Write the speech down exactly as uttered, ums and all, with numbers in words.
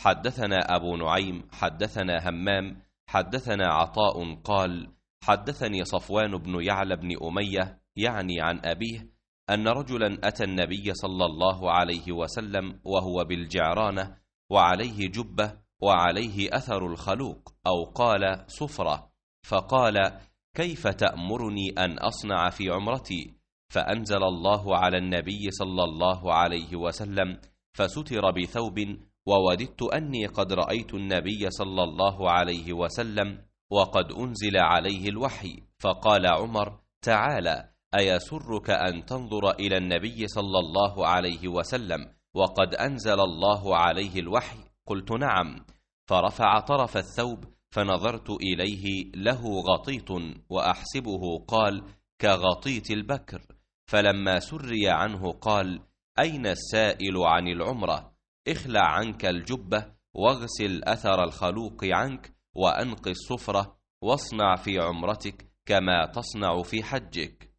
حدثنا أبو نعيم حدثنا همام حدثنا عطاء قال حدثني صفوان بن يعلى بن أمية يعني عن أبيه أن رجلا أتى النبي صلى الله عليه وسلم وهو بالجعرانة وعليه جبة وعليه أثر الخلوق أو قال صفرة، فقال كيف تأمرني أن أصنع في عمرتي؟ فأنزل الله على النبي صلى الله عليه وسلم فستر بثوب، ووددت أني قد رأيت النبي صلى الله عليه وسلم وقد أنزل عليه الوحي. فقال عمر تعالى أيسرك أن تنظر إلى النبي صلى الله عليه وسلم وقد أنزل الله عليه الوحي؟ قلت نعم. فرفع طرف الثوب فنظرت إليه له غطيط وأحسبه قال كغطيط البكر، فلما سري عنه قال أين السائل عن العمرة؟ اخلع عنك الجبة واغسل أثر الخلوق عنك وأنق الصفرة واصنع في عمرتك كما تصنع في حجك.